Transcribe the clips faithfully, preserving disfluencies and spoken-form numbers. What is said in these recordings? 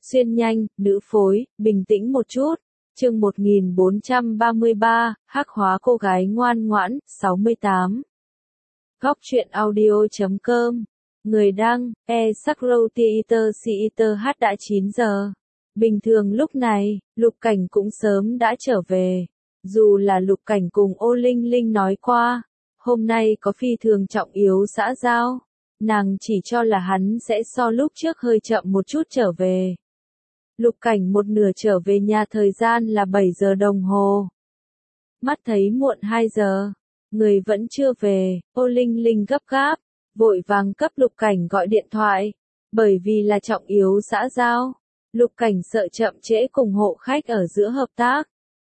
Xuyên nhanh, nữ phối, bình tĩnh một chút. Chương một nghìn bốn trăm ba mươi ba, hắc hóa cô gái ngoan ngoãn, sáu mươi tám. Góc truyện audio chấm com. Người đăng, e Sakro Theater Theater H đã chín giờ. Bình thường lúc này, Lục Cảnh cũng sớm đã trở về. Dù là Lục Cảnh cùng Ô Linh Linh nói qua, hôm nay có phi thường trọng yếu xã giao. Nàng chỉ cho là hắn sẽ so lúc trước hơi chậm một chút trở về. Lục Cảnh một nửa trở về nhà thời gian là bảy giờ đồng hồ. Mắt thấy muộn hai giờ, người vẫn chưa về, Ô Linh Linh gấp gáp, vội vàng cấp Lục Cảnh gọi điện thoại, bởi vì là trọng yếu xã giao. Lục Cảnh sợ chậm trễ cùng hộ khách ở giữa hợp tác.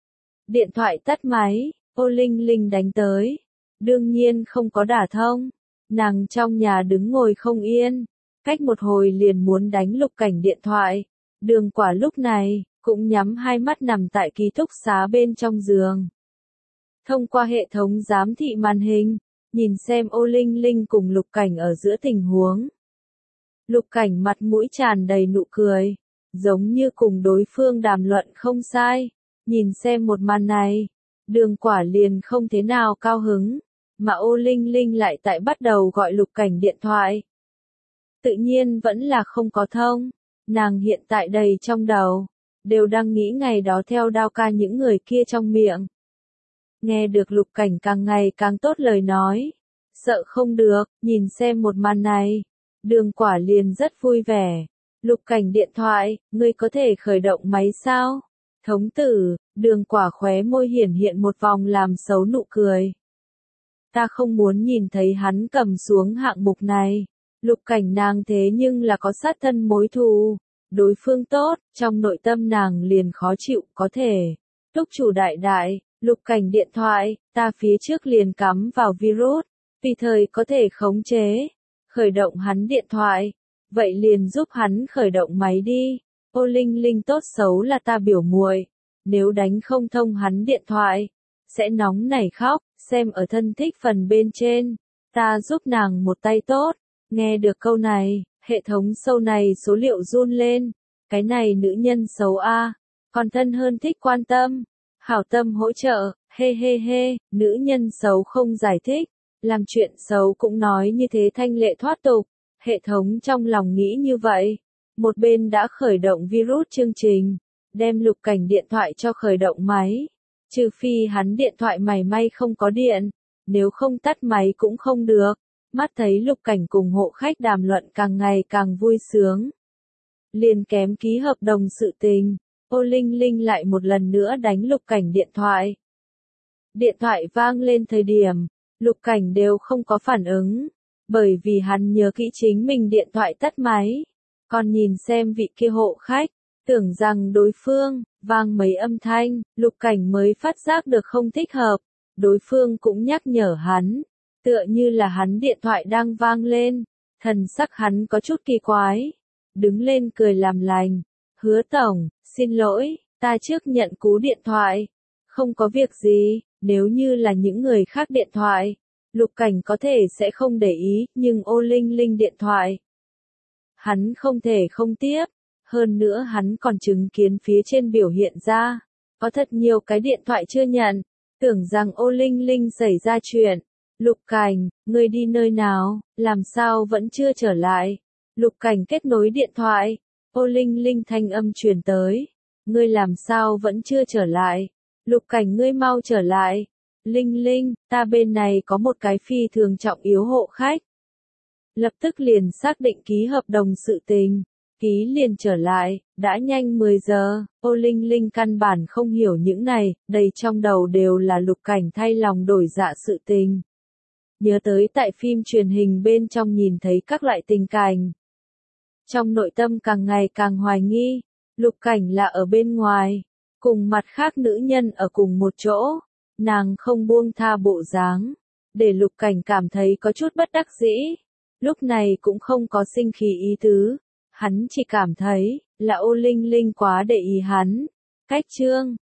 Điện thoại tắt máy, Ô Linh Linh đánh tới, đương nhiên không có đả thông. Nàng trong nhà đứng ngồi không yên, cách một hồi liền muốn đánh Lục Cảnh điện thoại. Đường Quả lúc này, cũng nhắm hai mắt nằm tại ký túc xá bên trong giường. Thông qua hệ thống giám thị màn hình, nhìn xem Ô Linh Linh cùng Lục Cảnh ở giữa tình huống. Lục Cảnh mặt mũi tràn đầy nụ cười, giống như cùng đối phương đàm luận không sai. Nhìn xem một màn này, Đường Quả liền không thế nào cao hứng, mà Ô Linh Linh lại tại bắt đầu gọi Lục Cảnh điện thoại. Tự nhiên vẫn là không có thông. Nàng hiện tại đầy trong đầu, đều đang nghĩ ngày đó theo đao ca những người kia trong miệng. Nghe được Lục Cảnh càng ngày càng tốt lời nói, sợ không được, nhìn xem một màn này, Đường Quả liền rất vui vẻ. Lục Cảnh điện thoại, ngươi có thể khởi động máy sao? Thống tử, Đường Quả khóe môi hiển hiện một vòng làm xấu nụ cười. Ta không muốn nhìn thấy hắn cầm xuống hạng mục này. Lục Cảnh nàng thế nhưng là có sát thân mối thù, đối phương tốt, trong nội tâm nàng liền khó chịu, có thể. Túc chủ đại đại, Lục Cảnh điện thoại, ta phía trước liền cắm vào virus, vì thời có thể khống chế, khởi động hắn điện thoại, vậy liền giúp hắn khởi động máy đi. Ô Linh Linh tốt xấu là ta biểu muội, nếu đánh không thông hắn điện thoại, sẽ nóng nảy khóc, xem ở thân thích phần bên trên, ta giúp nàng một tay tốt. Nghe được câu này, hệ thống sâu này số liệu run lên, cái này nữ nhân xấu a, còn thân hơn thích quan tâm, hảo tâm hỗ trợ, hê hê hê, nữ nhân xấu không giải thích, làm chuyện xấu cũng nói như thế thanh lệ thoát tục, hệ thống trong lòng nghĩ như vậy, một bên đã khởi động virus chương trình, đem Lục Cảnh điện thoại cho khởi động máy, trừ phi hắn điện thoại mảy may không có điện, nếu không tắt máy cũng không được. Mắt thấy Lục Cảnh cùng hộ khách đàm luận càng ngày càng vui sướng. Liền kém ký hợp đồng sự tình, Ô Linh Linh lại một lần nữa đánh Lục Cảnh điện thoại. Điện thoại vang lên thời điểm, Lục Cảnh đều không có phản ứng, bởi vì hắn nhớ kỹ chính mình điện thoại tắt máy. Còn nhìn xem vị kia hộ khách, tưởng rằng đối phương, vang mấy âm thanh, Lục Cảnh mới phát giác được không thích hợp, đối phương cũng nhắc nhở hắn. Tựa như là hắn điện thoại đang vang lên, thần sắc hắn có chút kỳ quái, đứng lên cười làm lành, Hứa tổng, xin lỗi, ta trước nhận cú điện thoại, không có việc gì, nếu như là những người khác điện thoại, Lục Cảnh có thể sẽ không để ý, nhưng Ô Linh Linh điện thoại, hắn không thể không tiếp, hơn nữa hắn còn chứng kiến phía trên biểu hiện ra, có thật nhiều cái điện thoại chưa nhận, tưởng rằng Ô Linh Linh xảy ra chuyện. Lục Cảnh, ngươi đi nơi nào, làm sao vẫn chưa trở lại? Lục Cảnh kết nối điện thoại, Ô Linh Linh thanh âm truyền tới, ngươi làm sao vẫn chưa trở lại? Lục Cảnh ngươi mau trở lại. Linh Linh, ta bên này có một cái phi thường trọng yếu hộ khách. Lập tức liền xác định ký hợp đồng sự tình, ký liền trở lại, đã nhanh mười giờ, Ô Linh Linh căn bản không hiểu những này, đầy trong đầu đều là Lục Cảnh thay lòng đổi dạ sự tình. Nhớ tới tại phim truyền hình bên trong nhìn thấy các loại tình cảnh. Trong nội tâm càng ngày càng hoài nghi, Lục Cảnh là ở bên ngoài, cùng mặt khác nữ nhân ở cùng một chỗ, nàng không buông tha bộ dáng, để Lục Cảnh cảm thấy có chút bất đắc dĩ. Lúc này cũng không có sinh khí ý tứ, hắn chỉ cảm thấy là Ô Linh Linh quá để ý hắn. Cách chương